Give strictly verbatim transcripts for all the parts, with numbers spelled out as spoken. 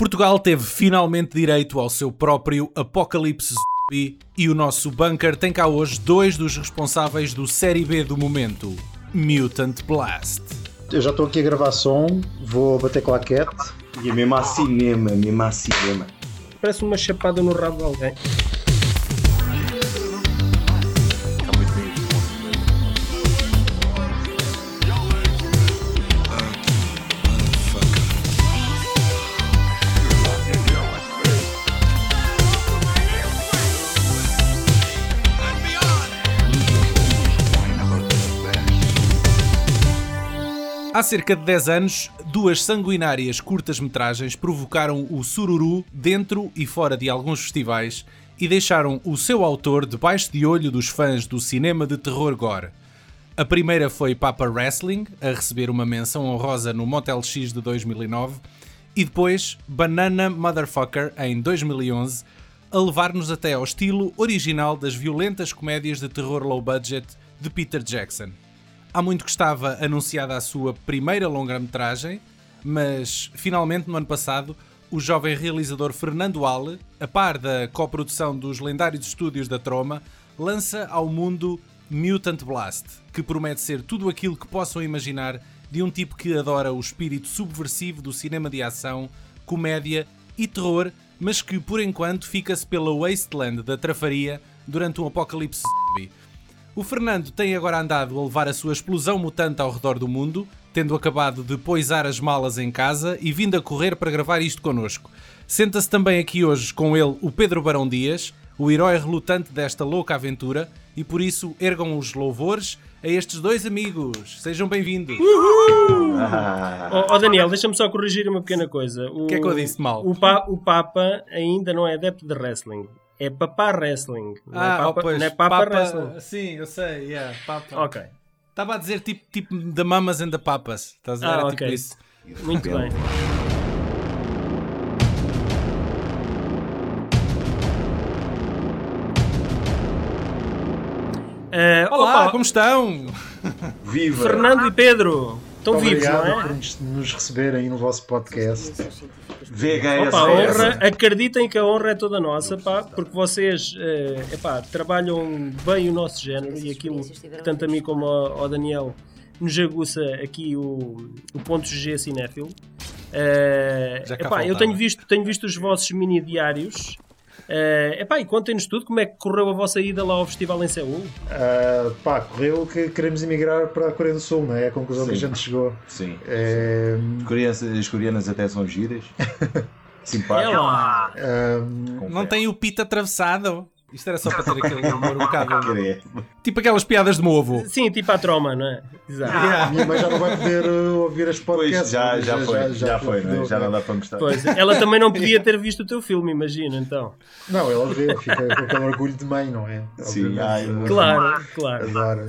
Portugal teve finalmente direito ao seu próprio apocalipse zombie e o nosso bunker tem cá hoje dois dos responsáveis do Série B do momento, Mutant Blast. Eu já estou aqui a gravar som, vou bater claquete. E é mesmo a cinema, mesmo a cinema. Parece uma chapada no rabo de alguém. Há cerca de dez anos, duas sanguinárias curtas-metragens provocaram o sururu dentro e fora de alguns festivais e deixaram o seu autor debaixo de olho dos fãs do cinema de terror gore. A primeira foi Papa Wrestling, a receber uma menção honrosa no Motel X de dois mil e nove, e depois Banana Motherfucker, em dois mil e onze, a levar-nos até ao estilo original das violentas comédias de terror low budget de Peter Jackson. Há muito que estava anunciada a sua primeira longa-metragem, mas finalmente no ano passado o jovem realizador Fernando Ale, a par da coprodução dos lendários estúdios da Troma, lança ao mundo Mutant Blast, que promete ser tudo aquilo que possam imaginar de um tipo que adora o espírito subversivo do cinema de ação, comédia e terror, mas que por enquanto fica-se pela wasteland da trafaria durante um apocalipse zombie. O Fernando tem agora andado a levar a sua explosão mutante ao redor do mundo, tendo acabado de poisar as malas em casa e vindo a correr para gravar isto connosco. Senta-se também aqui hoje com ele o Pedro Barão Dias, o herói relutante desta louca aventura, e por isso ergam os louvores a estes dois amigos. Sejam bem-vindos. Uhul! Ah. Oh, oh Daniel, deixa-me só corrigir uma pequena coisa. O que é que eu disse mal? O, pa, o Papa ainda não é adepto de wrestling. É Papá Wrestling. Não ah, é Papa, oh, pois. Não é Papa, Papa Wrestling. Sim, eu sei. Yeah, Papa. Ok. Estava a dizer tipo, tipo The Mamas and the Papas. Estás a ver? Ah, Era ok. Tipo isso. Muito bem. Uh, Olá, opa, como estão? Viva! Fernando e Pedro. Estão vivos, não Obrigado é? por nos, nos receberem no vosso podcast. V H S. Opa, a honra, acreditem que a honra é toda nossa, pá, porque vocês uh, epá, trabalham bem o nosso género e aquilo que tanto a mim como ao, ao Daniel nos aguça aqui o, o ponto G cinéfilo. Uh, Já cá epá, eu faltava. tenho visto, tenho visto os vossos mini diários. Uh, epá, e contem-nos tudo, como é que correu a vossa ida lá ao festival em Seul? Uh, pá, correu que queremos emigrar para a Coreia do Sul, não é? É a conclusão Sim. que a gente chegou. Sim. É, Coreanas, as coreanas até são giras. É Simpáticas. lá! um, Não tem o pito atravessado. Isto era só para ter aquele humor um bocado... Credo. Tipo aquelas piadas de meu avô. Sim, tipo a troma, não é? Exato. a minha mãe já não vai poder uh, ouvir as Pois, podcasts. já, já, já, foi, já, já, já foi, não é? deu, Já não dá para mostrar. Pois, ela também não podia ter visto o teu filme, imagina, então. Não, ela vê, fica com aquele orgulho de mãe, não é? Sim, Obviamente, ai, uh, Claro, claro. Adora.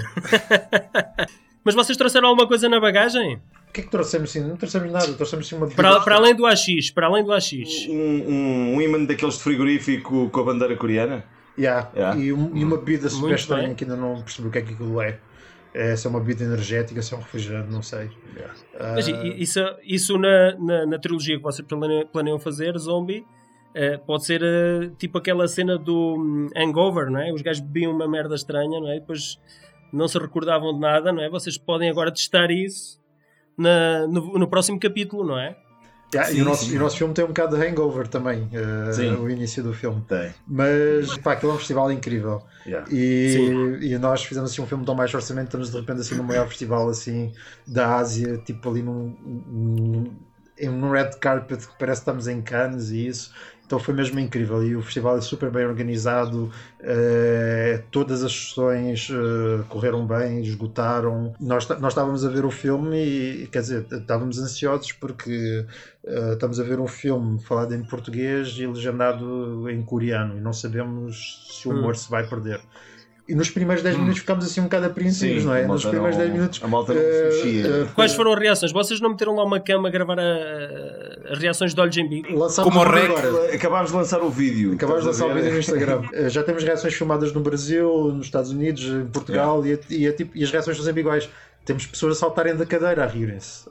Mas vocês trouxeram alguma coisa na bagagem? O que é que trouxemos? Sim, não trouxemos nada, trouxemos sim uma Para, para além do A X, para além do A X. Um, um, um imã daqueles de frigorífico com a bandeira coreana. Yeah. Yeah. E, um- e uma bebida super Muito estranha bem. que ainda não percebi o que é que aquilo é. É se é uma bebida energética, se é um refrigerante, não sei. Ah, Mas i- isso, isso na, na, na trilogia que vocês plane- planeiam fazer, Zombie, eh, pode ser eh, tipo aquela cena do hum, Hangover, não é? Os gajos bebiam uma merda estranha, não é? E depois não se recordavam de nada, não é? Vocês podem agora testar isso na, no, no próximo capítulo, não é? yeah, sim, e, o nosso, sim. e o nosso filme tem um bocado de hangover também, ah, Sim. o início do filme. Tem. Mas pá, aquilo é um festival incrível. Yeah. E, e nós fizemos assim um filme tão baixo orçamento, estamos de repente assim no maior festival assim da Ásia, tipo ali num, num, em um red carpet que parece que estamos em Cannes e isso. Então foi mesmo incrível e o festival é super bem organizado, eh, todas as sessões eh, correram bem, esgotaram. Nós, nós estávamos a ver o filme e, quer dizer, estávamos ansiosos porque eh, estamos a ver um filme falado em português e legendado em coreano e não sabemos se o humor Hum. se vai perder. E nos primeiros dez minutos ficámos assim um bocado apreensivos, Sim, não é? a Nos malta primeiros não- dez minutos. a malta não eh, mexia. eh, Quais foram as reações? Vocês não meteram lá uma cama a gravar a- as reações de olhos em bico? lançámos Como o tudo Rec. agora. Acabámos de lançar o vídeo. Acabámos de lançar o Estás a vídeo ver? no Instagram. Eh, Já temos reações filmadas no Brasil, nos Estados Unidos, em Portugal e, é- e é tipo- e as reações são sempre iguais. Temos pessoas a saltarem da cadeira a rirem-se.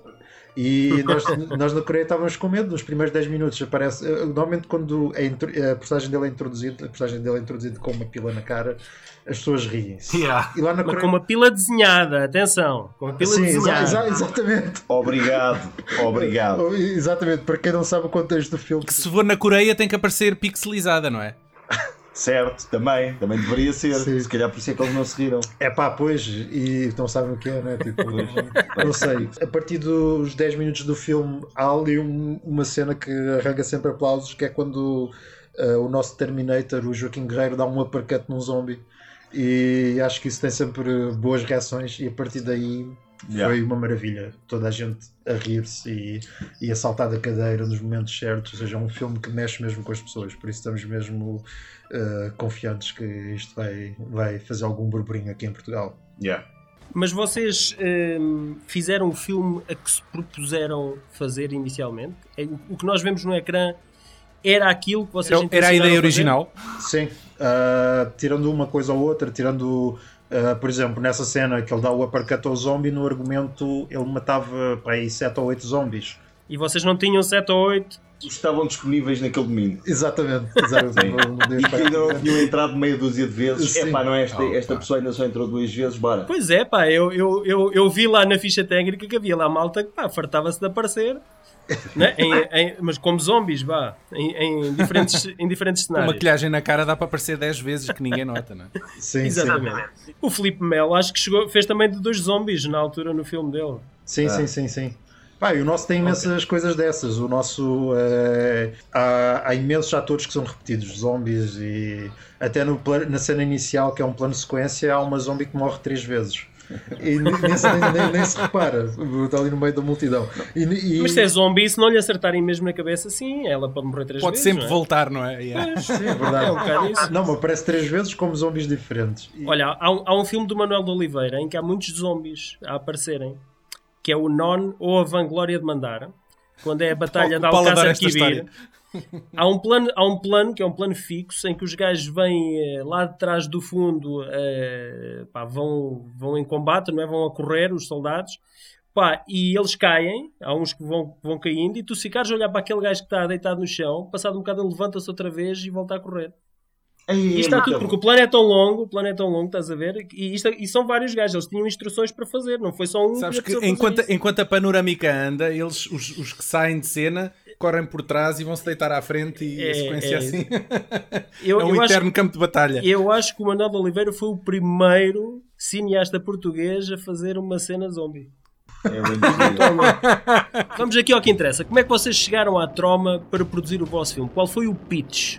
E nós, nós na Coreia estávamos com medo. Nos primeiros dez minutos aparece. Normalmente, quando é intro, a personagem dele é introduzida, a personagem dele é introduzida com uma pila na cara, as pessoas riem-se. Yeah. E lá na Mas Coreia... com uma pila desenhada, atenção, com uma pila Sim, desenhada. exa- exa- exatamente. Obrigado, obrigado. Exatamente, para quem não sabe o contexto do filme. Que se for na Coreia tem que aparecer pixelizada, não é? Certo, também, também deveria ser. Sim. Se calhar por isso é que eles não se riram. É pá, pois, e não sabem o que é, né? Tipo, não sei. A partir dos dez minutos do filme, há ali um- uma cena que arranca sempre aplausos, que é quando uh, o nosso Terminator, o Joaquim Guerreiro, dá um uppercut num zombie. E acho que isso tem sempre boas reações, e a partir daí Yeah. foi uma maravilha. Toda a gente a rir-se e, e a saltar da cadeira nos momentos certos. Ou seja, é um filme que mexe mesmo com as pessoas, por isso estamos mesmo uh, confiantes que isto vai, vai fazer algum burburinho aqui em Portugal. Yeah. Mas vocês hum, fizeram o filme a que se propuseram fazer inicialmente? É, o, o que nós vemos no ecrã era aquilo que vocês Era, era a intencionaram ideia fazer? original. Sim, uh, tirando uma coisa ou outra, tirando, uh, por exemplo, nessa cena que ele dá o uppercut ao zombie, no argumento ele matava para aí sete ou oito zombies. E vocês não tinham sete ou oito? Estavam disponíveis naquele domingo. Exatamente, exatamente. Não- não E deu que ainda não para- tinham entrado meia dúzia de vezes. Sim. Epá, não é esta, Oh, esta pá. pessoa ainda só entrou duas vezes, bora. Pois é, pá, eu, eu, eu, eu vi lá na ficha técnica que havia lá malta que pá, fartava-se de aparecer, né? em, em, mas como zombies, vá, em, em diferentes, em diferentes Com cenários. maquilhagem na cara dá para aparecer dez vezes que ninguém nota, não é? Sim, Exatamente. O Filipe Melo acho que chegou, fez também de dois zombies na altura no filme dele. sim, Ah. sim, sim, sim. Pá, e o nosso tem imensas coisas dessas. O nosso eh, há, há imensos atores que são repetidos, zombies, e até no, pla- na cena inicial, que é um plano de sequência, há uma zombie que morre três vezes. E nem, nem se- nem- nem- nem se repara, está ali no meio da multidão. E, e- Mas se é zombie, se não lhe acertarem mesmo na cabeça, sim, ela pode morrer três Pode vezes. sempre não é? voltar, não é? Yeah. Sim, é verdade. É um bocado isso. Não, mas aparece três vezes como zombies diferentes. E- Olha, há um, há um filme do Manuel de Oliveira em que há muitos zombies a aparecerem, que é o Non ou a Vanglória de Mandar, quando é a Batalha de O Paulo adora Alcácer esta Quibir. Há um, plano, há um plano que é um plano fixo em que os gajos vêm eh, lá de trás do fundo, eh, pá, vão, vão em combate, não é? Vão a correr os soldados, pá, e eles caem, há uns que vão, vão caindo, e tu se ficares a olhar para aquele gajo que está deitado no chão, passado um bocado ele levanta-se outra vez e volta a correr. Ei, E isto está muito tudo, bom. porque o plano é tão longo, o plano é tão longo, estás a ver? E, isto, e são vários gajos, eles tinham instruções para fazer, não foi só um. Sabes a que pessoa fazer enquanto, isso. enquanto a panorâmica anda, eles, os, os que saem de cena, correm por trás e vão se deitar à frente e É, a sequência é. assim. Eu, é um eu eterno acho, campo de batalha. eu acho que o Manuel de Oliveira foi o primeiro cineasta português a fazer uma cena zombie. É muito giro. Vamos aqui ao que interessa. Como é que vocês chegaram à Troma para produzir o vosso filme? Qual foi o pitch?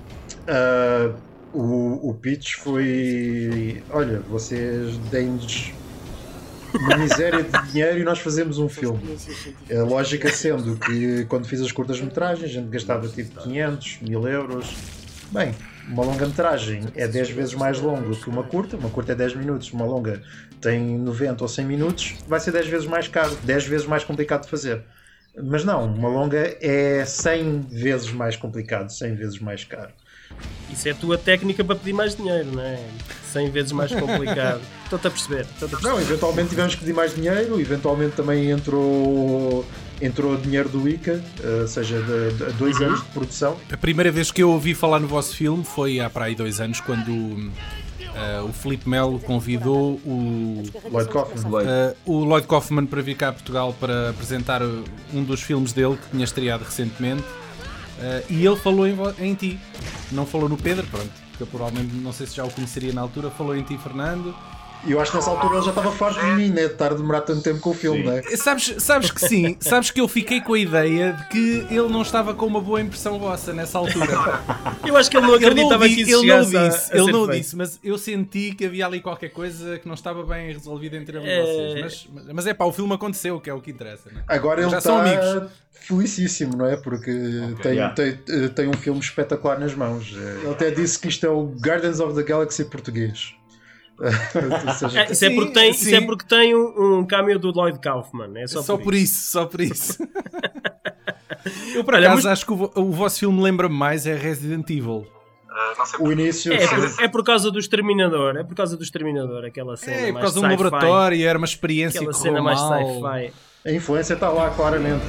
Ah, o, o pitch foi: olha, vocês deem-nos uma miséria de dinheiro e nós fazemos um filme. A lógica sendo que quando fiz as curtas-metragens a gente gastava tipo quinhentos, mil euros. Bem, uma longa-metragem é dez vezes mais longo que uma curta. Uma curta é dez minutos, uma longa tem noventa ou cem minutos, vai ser dez vezes mais caro, dez vezes mais complicado de fazer. Mas não, uma longa é cem vezes mais complicado, cem vezes mais caro. Isso é a tua técnica para pedir mais dinheiro, não é? cem vezes mais complicado. Estou-te a perceber. Estou-te a perceber. Não, eventualmente tivemos que pedir mais dinheiro, eventualmente também entrou, entrou dinheiro do I C A, ou seja, de, de dois Uhum. anos de produção. A primeira vez que eu ouvi falar no vosso filme foi há para aí dois anos, quando uh, o Filipe Melo convidou o, Lloyd Kaufman. Lloyd. uh, o Lloyd Kaufman para vir cá a Portugal para apresentar um dos filmes dele que tinha estreado recentemente. Uh, e ele falou em, vo- em ti, não falou no Pedro, pronto, porque eu provavelmente não sei se já o conheceria na altura, falou em ti, Fernando. E eu acho que nessa altura ele já estava farto de mim, né? De estar a demorar tanto tempo com o filme, Sim. né? Sabes, sabes que sim, sabes que eu fiquei com a ideia de que ele não estava com uma boa impressão vossa nessa altura. Eu acho que ele não Ele não, acreditava di- que isso ele não chegasse a- disse, a ele ser não feito. disse, mas eu senti que havia ali qualquer coisa que não estava bem resolvida entre ele e É. vocês. Mas, mas é pá, o filme aconteceu, que é o que interessa, né? Agora ele Já são está amigos. felicíssimo, não é? Porque tem, yeah. tem, eh, tem um filme espetacular nas mãos. Ele até disse que isto é o Guardians of the Galaxy português. Ou seja, É, isso, é Sim, porque tem, isso é sim. porque tem um, um cameo do Lloyd Kaufman. É só, Só, por, por isso. isso, só por isso. eu por Olha, acaso mas- acho que o, vo- o vosso filme lembra-me mais é Resident Evil. o início. É, por, é por causa do Exterminador. É por causa do Exterminador. Aquela cena É, por mais causa de um sci-fi. laboratório, era uma experiência Aquela que correu cena mais mal. sci-fi. A influência está lá, claramente.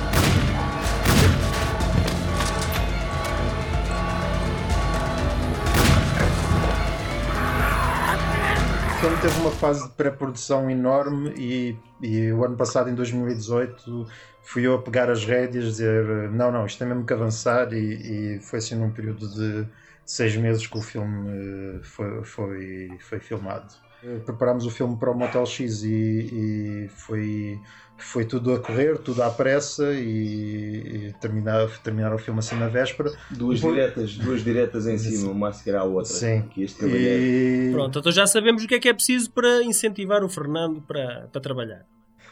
O filme teve uma fase de pré-produção enorme e, e o ano passado, em dois mil e dezoito, fui eu a pegar as rédeas e dizer não, não, isto tem mesmo que avançar e, e foi assim num período de seis meses que o filme foi, foi, foi filmado. Preparámos o filme para o Motel X e, e foi, foi tudo a correr, tudo à pressa e, e terminar, terminar o filme assim na véspera. Duas Por... diretas, duas diretas em cima, uma a seguir à outra. Sim. Que este e... Pronto, então já sabemos o que é que é preciso para incentivar o Fernando para, para trabalhar.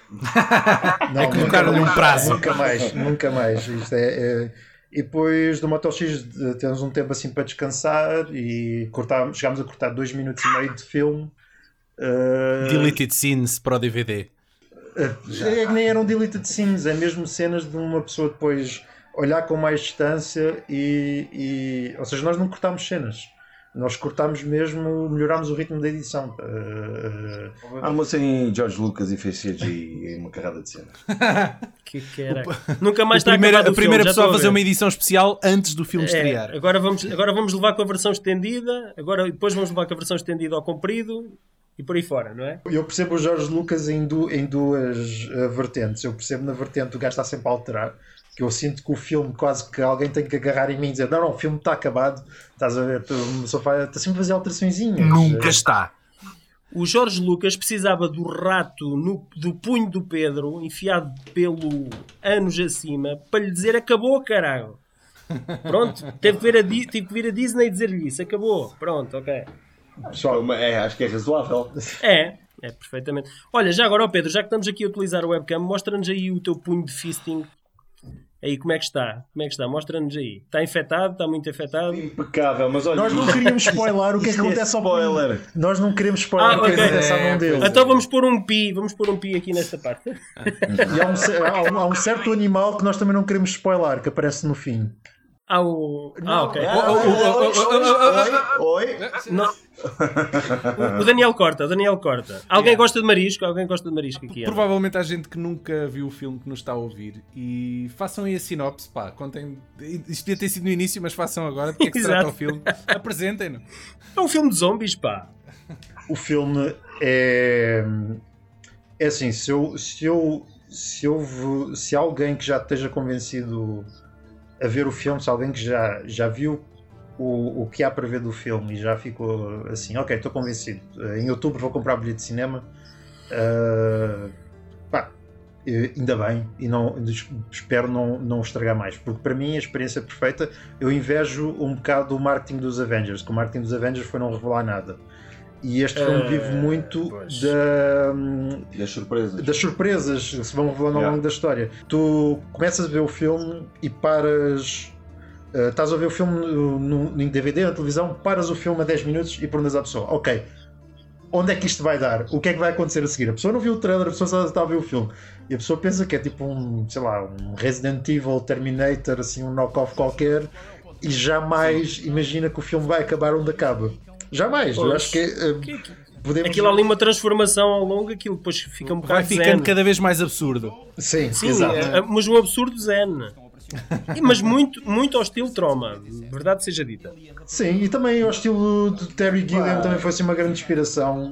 Não, é colocar-lhe um prazo. Nunca mais, nunca mais. Isto é, é... E depois do Motel X temos um tempo assim para descansar e cortar, chegámos a cortar dois minutos e meio de filme. Uh... Deleted scenes para o D V D. Uh, é, nem eram deleted scenes, é mesmo cenas de uma pessoa depois olhar com mais distância e, e... ou seja, nós não cortámos cenas, nós cortámos mesmo, melhorámos o ritmo da edição. Uh, uh... Armou-se em George Lucas e fez C G I uma carrada de cenas. Que caraca. Nunca mais está primeira, acabado a primeira filme, pessoa a fazer uma edição especial antes do filme é, estrear. Agora vamos, agora vamos levar com a versão estendida, agora depois vamos levar com a versão estendida ao comprido e por aí fora, não é? Eu percebo o George Lucas em, du, em duas uh, vertentes. Eu percebo na vertente do gajo está sempre a alterar, que eu sinto que o filme quase que alguém tem que agarrar em mim e dizer não, não, o filme está acabado, estás a ver, está sempre a fazer alteraçõezinhas. Nunca está. O Jorge Lucas precisava do rato no, do punho do Pedro enfiado pelo anos acima para lhe dizer acabou, caralho. Pronto, teve que vir a, teve que vir a Disney e dizer-lhe isso, acabou, pronto, ok. Pessoal, é, acho que é razoável. É, é perfeitamente. Olha, já agora, ó Pedro, já que estamos aqui a utilizar o webcam, mostra-nos aí o teu punho de fisting. Aí, como é que está? Como é que está? Mostra-nos aí. Está infectado? Está muito infectado? Impecável, mas olha... Nós não queríamos spoiler o que é que acontece ao spoiler. Nós não queremos spoiler ah, o que okay. acontece à mão dele. Então vamos pôr um pi, vamos pôr um pi aqui nesta parte. E há um, há, um, há um certo animal que nós também não queremos spoiler, que aparece no fim. Ah, o... ah ok. Oi? Não. O Daniel corta, o Daniel corta. Alguém yeah. gosta de marisco? Alguém gosta de marisco aqui? Provavelmente há gente que nunca viu o filme que nos está a ouvir. E façam aí a sinopse, pá. Contem... Isto devia ter sido no início, mas façam agora. De que é que se trata o filme? Apresentem-no. É um filme de zombies, pá. O filme é... É assim, se eu... Se, eu, se, eu, se alguém que já esteja convencido a ver o filme, se alguém que já, já viu o, o que há para ver do filme e já ficou assim, ok, estou convencido, em outubro vou comprar bilhete de cinema, uh, pá, ainda bem, e não, espero não, não estragar mais, porque para mim a experiência perfeita, eu invejo um bocado o marketing dos Avengers, que o marketing dos Avengers foi não revelar nada. E este filme uh, vive muito da, das surpresas. das surpresas que se vão revelando ao yeah. longo da história. Tu começas a ver o filme e paras. Uh, estás a ver o filme no, no, no D V D, na televisão, paras o filme a dez minutos e perguntas à pessoa: ok, onde é que isto vai dar? O que é que vai acontecer a seguir? A pessoa não viu o trailer, a pessoa só está a ver o filme. E a pessoa pensa que é tipo um, sei lá, um Resident Evil, Terminator, assim, um knock-off qualquer, e jamais imagina que o filme vai acabar onde acaba. Jamais, pois, eu acho que, uh, que, que podemos... aquilo ali uma transformação ao longo, aquilo depois fica um bocado vai ficando zen. Cada vez mais absurdo. Sim, Sim, exato. É, mas um absurdo zen. Mas muito, muito ao estilo Troma, verdade seja dita. Sim, e também ao estilo de Terry Gilliam, ah. também foi assim uma grande inspiração.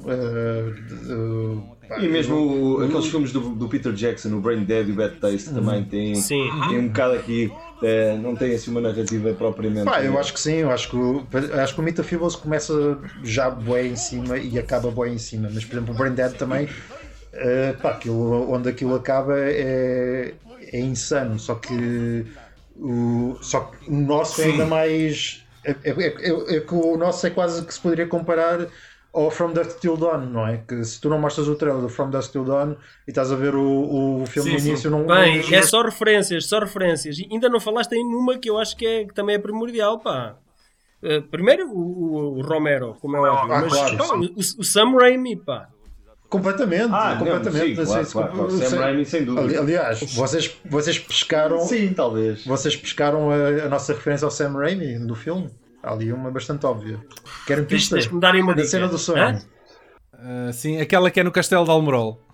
Uh, uh, E mesmo o, aqueles filmes do, do Peter Jackson, o Brain Dead e o Bad Taste, também tem, tem um bocado aqui, é, não tem assim uma narrativa propriamente. Pá, eu acho que sim, eu acho que, o, acho que o Metaphibos começa já bué em cima e acaba bué em cima, mas por exemplo o Brain Dead também, uh, pá, aquilo, onde aquilo acaba é, é insano, só que o, só que o nosso é ainda mais. É, é, é, é que o nosso é quase que se poderia comparar ou From Dusk Till Dawn, não é? Que se tu não mostras o trailer do From Dusk Till Dawn e estás a ver o, o filme sim, no início, sim. não... Bem, não... é só referências, só referências. E ainda não falaste em numa que eu acho que, é, que também é primordial, pá. Uh, primeiro o, o, o Romero, como é óbvio, ah, mas claro, pá, o, o Sam Raimi, pá. Completamente, ah, completamente. Não, sim, claro, claro, claro. Sam Raimi, sem dúvida. Aliás, vocês, vocês pescaram... Sim, talvez. Vocês pescaram a, a nossa referência ao Sam Raimi do filme. Há ali uma bastante óbvia. Querem pista? Tens que me darem uma da dica. cena do sonho. Uh, sim, aquela que é no Castelo de Almorol.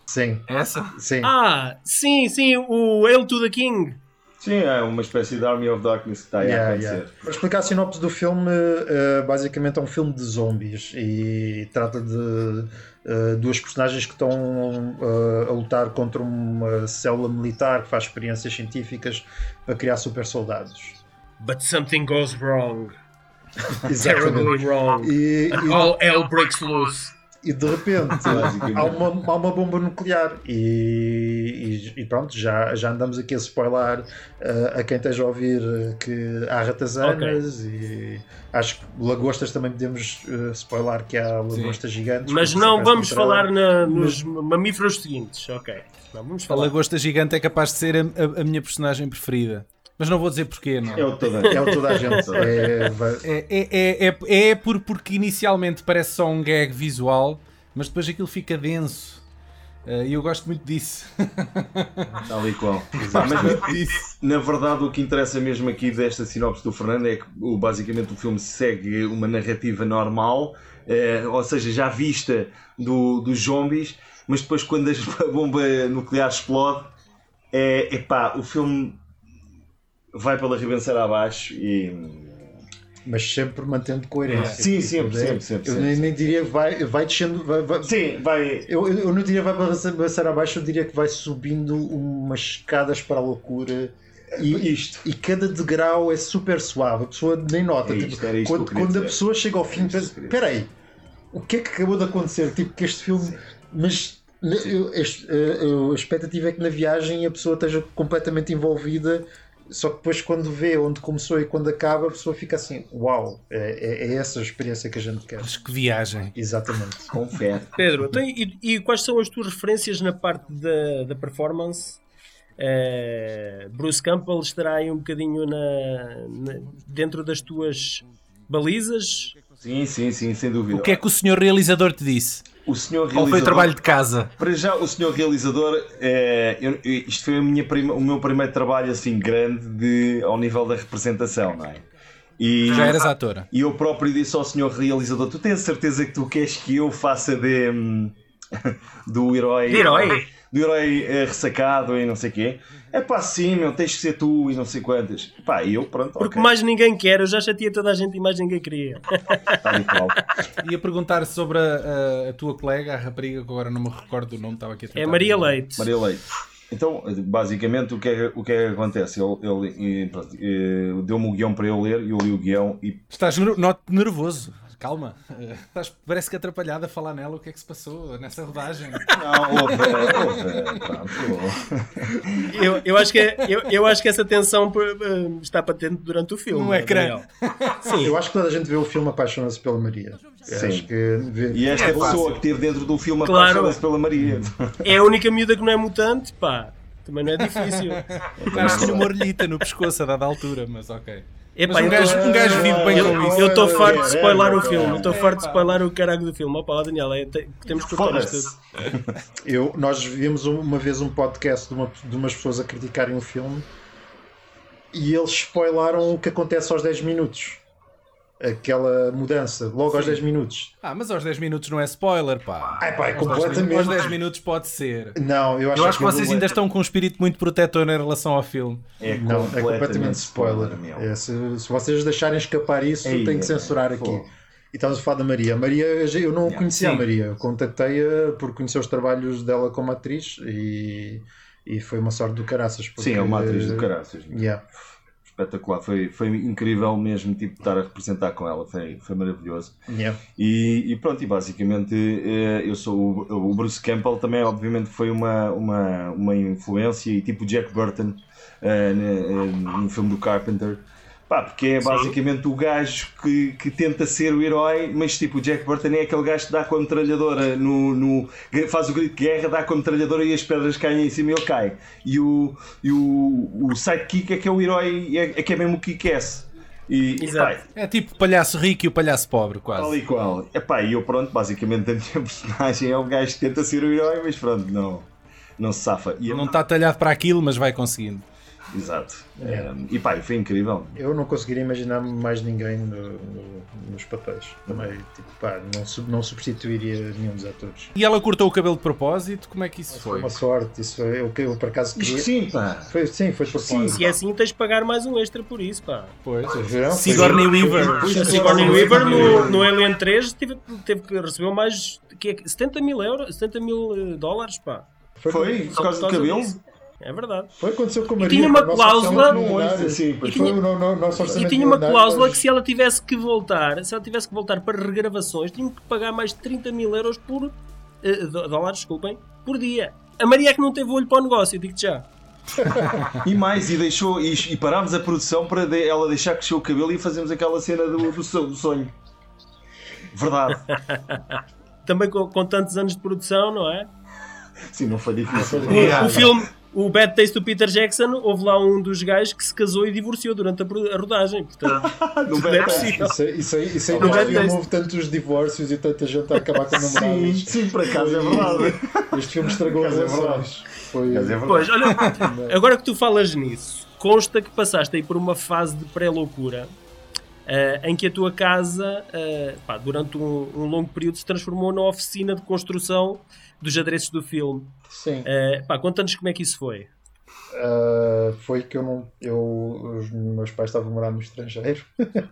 Sim. Essa? Sim. Ah, sim, sim, o Hail to the King. Sim, é uma espécie de Army of Darkness que está aí Yeah, a acontecer. yeah. Para explicar a sinopse do filme, uh, basicamente é um filme de zombies e trata de uh, duas personagens que estão uh, a lutar contra uma célula militar que faz experiências científicas para criar super soldados. But something goes wrong. Exatamente. Terribly wrong. E, And e, all hell breaks loose. e de repente há uma, há uma bomba nuclear e, e, e pronto, já, já andamos aqui a spoiler uh, a quem esteja a ouvir uh, que há ratazanas okay. E acho que lagostas também podemos uh, spoiler que há lagostas Sim. gigantes. Mas não vamos falar na, nos mamíferos seguintes, ok. Não, vamos falar. A lagosta gigante é capaz de ser a, a, a minha personagem preferida. Mas não vou dizer porquê, não. É o toda, é o toda a gente. É, é, é, é, é, é por, porque inicialmente parece só um gag visual, mas depois aquilo fica denso. Uh, e eu gosto muito disso. Tal e qual. Ah, mas, na verdade, o que interessa mesmo aqui desta sinopse do Fernando é que basicamente o filme segue uma narrativa normal, uh, ou seja, já vista do, dos zombies, mas depois quando a bomba nuclear explode, é, epá, o filme vai pela ribanceira abaixo e... Mas sempre mantendo coerência. Sim, sempre, sempre, sempre. Eu sempre. nem diria que vai, vai descendo... Vai, vai... Sim, vai... Eu, eu não diria que vai pela ribanceira abaixo, eu diria que vai subindo umas escadas para a loucura. E, isto. E cada degrau é super suave, a pessoa nem nota. É isto, tipo, era isto quando quando a pessoa chega ao fim, pensa, espera aí, o que é que acabou de acontecer? Tipo, que este filme... Sim. Mas... Eu, este, a expectativa é que na viagem a pessoa esteja completamente envolvida. Só que depois quando vê onde começou e quando acaba, a pessoa fica assim, uau, é, é essa a experiência que a gente quer. Mas que viagem. Exatamente. Com fé. Pedro, então, e, e quais são as tuas referências na parte da, da performance? Uh, Bruce Campbell estará aí um bocadinho na, na, dentro das tuas balizas? Sim, sim, sim, sem dúvida. O que é que o senhor realizador te disse? O senhor realizador... Ou foi trabalho de casa? Para já, o senhor realizador, é, eu, isto foi a minha prima, o meu primeiro trabalho assim grande de, ao nível da representação, não é? E, já eras atora. E eu próprio disse ao senhor realizador: tu tens certeza que tu queres que eu faça de, do herói, de herói? do herói é, ressacado e não sei o quê? É pá, sim, meu, tens que ser tu e não sei quantas. Pá, eu, pronto, porque okay. mais ninguém quer, eu já chateei toda a gente e mais ninguém queria. Tal e qual. Ia perguntar sobre a, a, a tua colega, a rapariga, que agora não me recordo o nome, estava aqui a tentar. É Maria Leite. Maria Leite. Então, basicamente, o que é, o que, é que acontece? Ele, ele pronto, deu-me o guião para eu ler e eu li o guião e... Estás nervoso. Calma, estás, parece que atrapalhado a falar nela. O que é que se passou nessa rodagem? Não, ouve, ouve, pronto. Eu, eu, acho que, eu, eu acho que essa tensão está patente durante o filme. No ecrã. Sim. Eu acho que toda a gente vê o filme apaixona-se pela Maria. Sim. Acho que vê... E esta é pessoa fácil. que esteve dentro do filme claro. apaixona-se pela Maria. É a única miúda que não é mutante, pá. Também não é difícil. Acho que tinha uma orelhita no pescoço a dada altura, mas ok. Epá, mas um gajo, um gajo vive bem com isso. Eu estou farto de spoiler o filme. Estou farto de spoiler o caralho do filme. Opa, Daniel, é, te, temos que cortar isto tudo. Eu, nós vimos uma vez um podcast de, uma, de umas pessoas a criticarem o filme e eles spoilaram o que acontece aos dez minutos. Aquela mudança, logo Sim. aos dez minutos. Ah, mas aos dez minutos não é spoiler, pá. Ai, pá, é completamente. Aos dez minutos pode ser. Não, eu acho, eu acho que, que vocês é... ainda estão com um espírito muito protetor em relação ao filme. É não, completamente é completamente spoiler. É, se, se vocês deixarem escapar isso, Ei, tem que censurar é, aqui. Pô. E estamos a falar da Maria. Maria, eu não yeah, conhecia sim. a Maria. Contactei-a por conhecer os trabalhos dela como atriz e, e foi uma sorte do caraças. Porque, sim, é uma atriz do caraças. Yeah. Espetacular, foi, foi incrível mesmo tipo, estar a representar com ela, foi, foi maravilhoso. Yeah. E, e pronto, e basicamente eu sou o, o Bruce Campbell também, obviamente, foi uma, uma, uma influência, e tipo Jack Burton uh, no, no filme do Carpenter. Pá, porque é basicamente Sim. o gajo que, que tenta ser o herói, mas tipo o Jack Burton é aquele gajo que dá com a metralhadora, no, no, faz o grito de guerra, dá com a metralhadora e as pedras caem em cima e ele cai. E o, e o, o sidekick é que é o herói, é, é que é mesmo o Kick-Ass. E, epá, é tipo o palhaço rico e o palhaço pobre, quase. Tal e qual. Epá, e eu pronto, basicamente a minha personagem é o gajo que tenta ser o herói, mas pronto, não, não se safa. E não está talhado para aquilo, mas vai conseguindo. Exato. É. Um, e pá, foi incrível. Eu não conseguiria imaginar mais ninguém no, no, nos papéis. Também, tipo, pá, não, sub, não substituiria nenhum dos atores. E ela cortou o cabelo de propósito? Como é que isso Foi foi? uma sorte. Isso foi, eu, eu por acaso Diz queria. que sim, pá. Foi, sim, foi de propósito. Se é assim, tens de pagar mais um extra por isso, pá. Pois. Vocês viram? Sigourney Foi- Weaver. foi- A Sigourney Weaver no, no Alien três teve, teve que recebeu mais que é, setenta mil euros, setenta mil eh, dólares, pá. Foi? Por causa do cabelo? disso. É verdade. Foi aconteceu com a E Maria. tinha uma com o nosso cláusula- orçamento Não milionário. ouço, assim, pois E Foi tinha- o no- no- nosso E orçamento tinha uma milionário, cláusula nós- que se ela tivesse que voltar, se ela tivesse que voltar para regravações, tinha que pagar mais de trinta mil euros por eh, dó- dólares, desculpem, por dia. A Maria é que não teve olho para o negócio, digo-te já. E mais, e, deixou, e, e parámos a produção para de- ela deixar crescer o cabelo e fazemos aquela cena do, do, so- do sonho. Verdade. Também com, com tantos anos de produção, não é? Sim, não foi difícil. O, Yeah. o filme, o Bad Taste do Peter Jackson, houve lá um dos gajos que se casou e divorciou durante a, pro- a rodagem. Portanto, Não tudo é vai- possível. Isso aí, isso aí, isso aí Não não vai havia, ter- houve tantos divórcios e tanta gente a acabar com Sim, namorados. sim, por acaso é verdade. Este filme estragou as Por acaso é relações. Foi... Mas é verdade. Pois, olha, agora que tu falas nisso, consta que passaste aí por uma fase de pré-loucura eh, em que a tua casa, eh, pá, durante um, um longo período, se transformou na oficina de construção dos adereços do filme. Sim. Eh, pá, conta-nos como é que isso foi. Uh, foi que eu não. Eu, os meus pais estavam a morar no estrangeiro.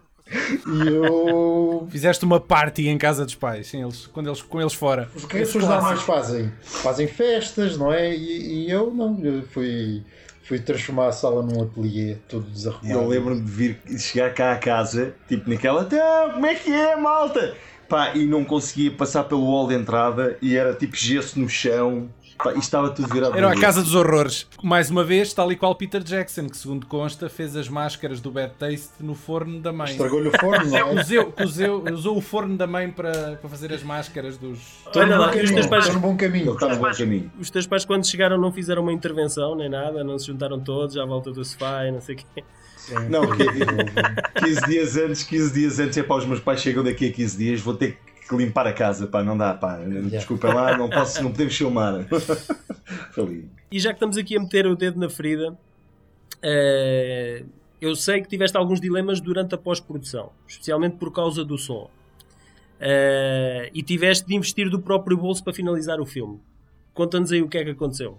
E eu. Fizeste uma party em casa dos pais, sim, eles, quando eles, com eles fora. O que as pessoas normais fazem? Fazem festas, não é? E, e eu não. Eu fui, fui transformar a sala num ateliê todo desarrumado. Eu lembro-me de vir de chegar cá à casa, tipo naquela, então, como é que é, malta? Pá, e não conseguia passar pelo hall de entrada e era tipo gesso no chão. Pá, e estava tudo virado. Era a no casa dos horrores. Mais uma vez, tal e qual Peter Jackson, que segundo consta, fez as máscaras do Bad Taste no forno da mãe. Estragou-lhe o forno, não é? Useu, useu, usou o forno da mãe para, para fazer as máscaras dos... Estou Olha no lá, bom e os caminho, teus pais- estou no bom Ele caminho. está no bom caminho. Os teus pais, quando chegaram, não fizeram uma intervenção nem nada, não se juntaram todos à volta do sofá e não sei o quê. Não, que, quinze dias antes, quinze dias antes é para os meus pais chegam daqui a quinze dias, vou ter que limpar a casa, pá, não dá, pá, desculpem lá, não, posso, não podemos filmar. Foi ali. E já que estamos aqui a meter o dedo na ferida, eh, eu sei que tiveste alguns dilemas durante a pós-produção, especialmente por causa do som. Eh, e tiveste de investir do próprio bolso para finalizar o filme. Conta-nos aí o que é que aconteceu.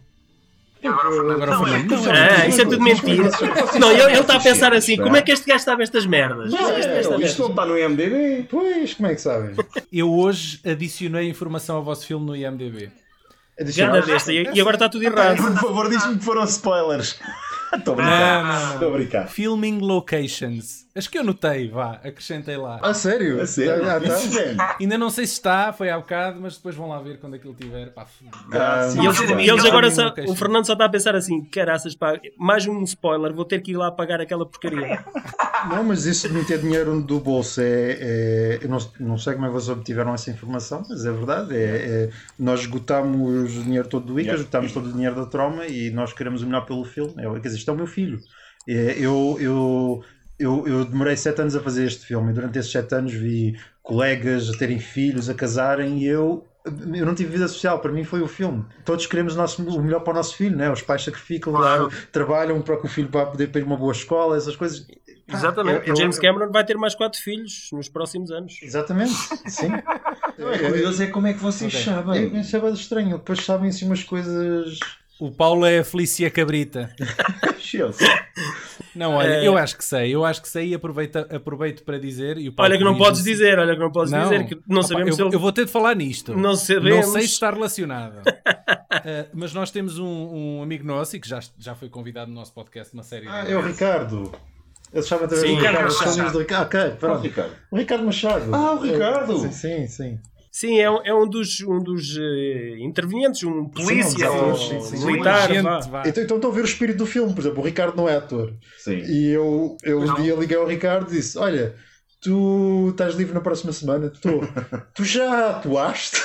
Agora foi não, Ah, isso é tudo mentira. Não, ele ele está a pensar assim: como é que este gajo sabe estas merdas? Como é que este gajo sabe Isto não estas- está no I M D B. Pois, como é que sabem? Eu hoje adicionei informação ao vosso filme no I M D B. Ganda besta, e e agora está tudo errado. Por favor, diz-me que foram spoilers. Estou a Não, brincar. não, não. Estou a brincar. Filming Locations. Acho que eu notei, vá, acrescentei lá. Ah, sério? A sério? Ah, tá. Isso mesmo. Ainda não sei se está, foi há bocado, mas depois vão lá ver quando aquilo tiver. Pá, f- Ah, sim. E eles, Sim. e eles agora, Sim. só, o Fernando só está a pensar assim: caraças, pá, mais um spoiler, vou ter que ir lá pagar aquela porcaria. Não, mas isso de meter dinheiro do bolso é. é- eu não, não sei como é que vocês obtiveram essa informação, mas é verdade. É, é- nós esgotámos o dinheiro todo do I C A, Yeah. esgotámos todo o dinheiro da Troma e nós queremos o melhor pelo filme. É, quer dizer, isto é o meu filho. É, eu, eu, eu, eu demorei sete anos a fazer este filme e durante esses sete anos vi colegas a terem filhos, a casarem e eu. Eu não tive vida social, para mim foi o filme. Todos queremos o, nosso, o melhor para o nosso filho, né? Os pais sacrificam, trabalham para que o filho vá poder ir para uma boa escola, essas coisas. Exatamente. eu- O James eu- Cameron vai ter mais quatro filhos nos próximos anos. Exatamente, sim. O curioso é como é que vocês É, sabem. isso é bem estranho. Depois sabem assim umas coisas. O Paulo é a Felícia Cabrita. Chelsea. Não, olha, É. eu acho que sei, eu acho que sei e aproveito, aproveito para dizer. E o Paulo Olha que não corrige-me podes se- dizer, olha que não podes Não. dizer, que não Opa, sabemos eu, se ele... eu vou ter de falar nisto. Não sabemos. Não sei se está relacionado. Uh, mas nós temos um, um amigo nosso e que já, já foi convidado no nosso podcast uma série Ah, de é o vezes. Ricardo. Ele chama também Sim, o Ricardo. Ricardo Os filmes Machado. do Ricardo. Ah, ok, Pronto, pronto. Ricardo. O Ricardo Machado. Ah, o Ricardo. Sim, sim, sim. Sim, é um, é um dos, um dos eh, intervenientes, um polícia, Sim, um sim, sim, sim. militar. Gente, vá. vá. Então, então estão a ver o espírito do filme. Por exemplo, o Ricardo não é ator. Sim. E eu, eu um dia liguei ao Ricardo e disse: Olha, tu estás livre na próxima semana? Estou. Tu já atuaste?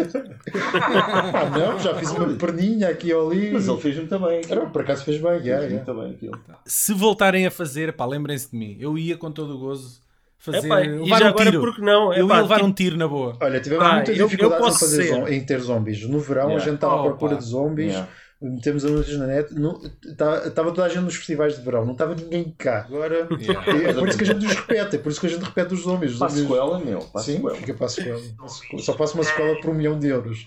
Ah, não, já fiz uma perninha aqui ou ali. Mas ele fez muito bem. Era, por acaso fez bem, yeah, Fez yeah. muito bem aquilo. Se voltarem a fazer, pá, lembrem-se de mim. Eu ia com todo o gozo fazer. Epá, e levar já um agora, tiro. porque não? Eu Epá, ia levar tipo- um tiro na boa. Olha, tivemos Pá, muitas eu- eu dificuldades posso em, fazer ser. zom- em ter zombies. No verão Yeah. a gente estava à Oh, procura pá. de zombies. Yeah. metemos anúncios na net, estava toda a gente nos festivais de verão, não estava ninguém cá. Agora Yeah. é, é por isso que a gente os repete, é por isso que a gente repete os zombies. Para a sequela, meu. Para a Sim, sequela. fica para a sequela. Só faço uma sequela por um milhão de euros.